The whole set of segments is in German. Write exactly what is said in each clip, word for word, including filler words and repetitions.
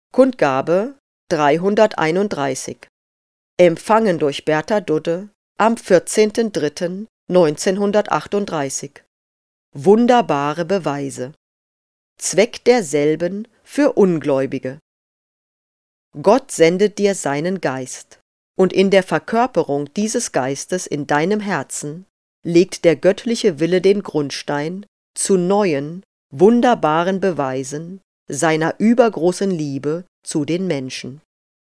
Kundgabe dreihunderteinunddreißig. Empfangen durch Bertha Dudde am vierzehnten dritten neunzehnhundertachtunddreißig. Wunderbare Beweise. Zweck derselben für Ungläubige. Gott sendet dir seinen Geist, und in der Verkörperung dieses Geistes in deinem Herzen legt der göttliche Wille den Grundstein zu neuen, wunderbaren Beweisen seiner übergroßen Liebe zu den Menschen.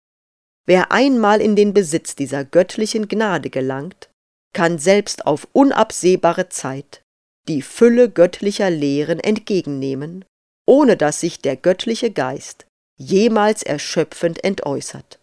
Wer einmal in den Besitz dieser göttlichen Gnade gelangt, kann selbst auf unabsehbare Zeit die Fülle göttlicher Lehren entgegennehmen, ohne dass sich der göttliche Geist jemals erschöpfend entäußert.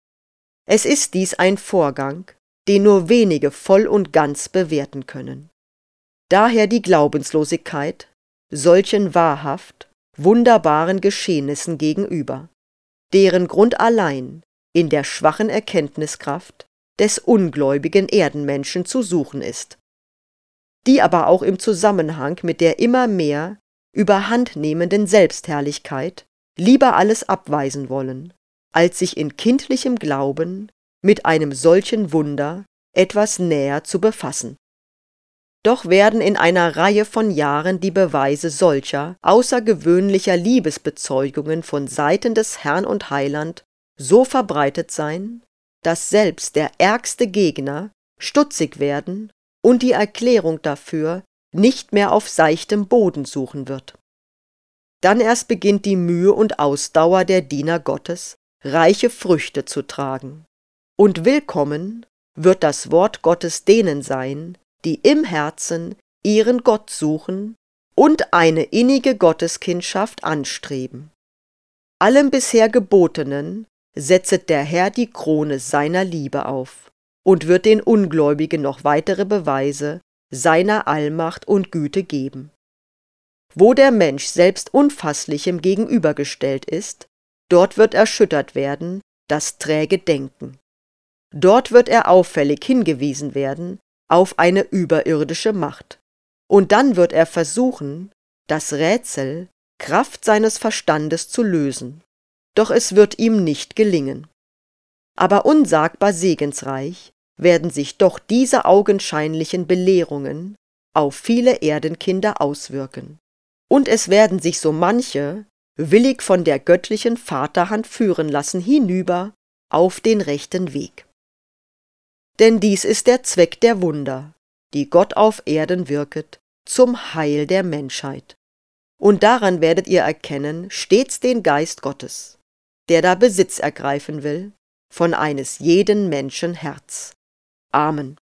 Es ist dies ein Vorgang, den nur wenige voll und ganz bewerten können. Daher die Glaubenslosigkeit solchen wahrhaft wunderbaren Geschehnissen gegenüber, deren Grund allein in der schwachen Erkenntniskraft des ungläubigen Erdenmenschen zu suchen ist, die aber auch im Zusammenhang mit der immer mehr überhandnehmenden Selbstherrlichkeit lieber alles abweisen wollen, als sich in kindlichem Glauben mit einem solchen Wunder etwas näher zu befassen. Doch werden in einer Reihe von Jahren die Beweise solcher außergewöhnlicher Liebesbezeugungen von Seiten des Herrn und Heiland so verbreitet sein, dass selbst der ärgste Gegner stutzig werden und die Erklärung dafür nicht mehr auf seichtem Boden suchen wird. Dann erst beginnt die Mühe und Ausdauer der Diener Gottes, reiche Früchte zu tragen. Und willkommen wird das Wort Gottes denen sein, die im Herzen ihren Gott suchen und eine innige Gotteskindschaft anstreben. Allem bisher Gebotenen setzet der Herr die Krone seiner Liebe auf und wird den Ungläubigen noch weitere Beweise seiner Allmacht und Güte geben. Wo der Mensch selbst Unfasslichem gegenübergestellt ist, dort wird erschüttert werden das träge Denken. Dort wird er auffällig hingewiesen werden auf eine überirdische Macht. Und dann wird er versuchen, das Rätsel Kraft seines Verstandes zu lösen. Doch es wird ihm nicht gelingen. Aber unsagbar segensreich werden sich doch diese augenscheinlichen Belehrungen auf viele Erdenkinder auswirken. Und es werden sich so manche willig von der göttlichen Vaterhand führen lassen hinüber auf den rechten Weg. Denn dies ist der Zweck der Wunder, die Gott auf Erden wirket, zum Heil der Menschheit. Und daran werdet ihr erkennen stets den Geist Gottes, der da Besitz ergreifen will von eines jeden Menschen Herz. Amen.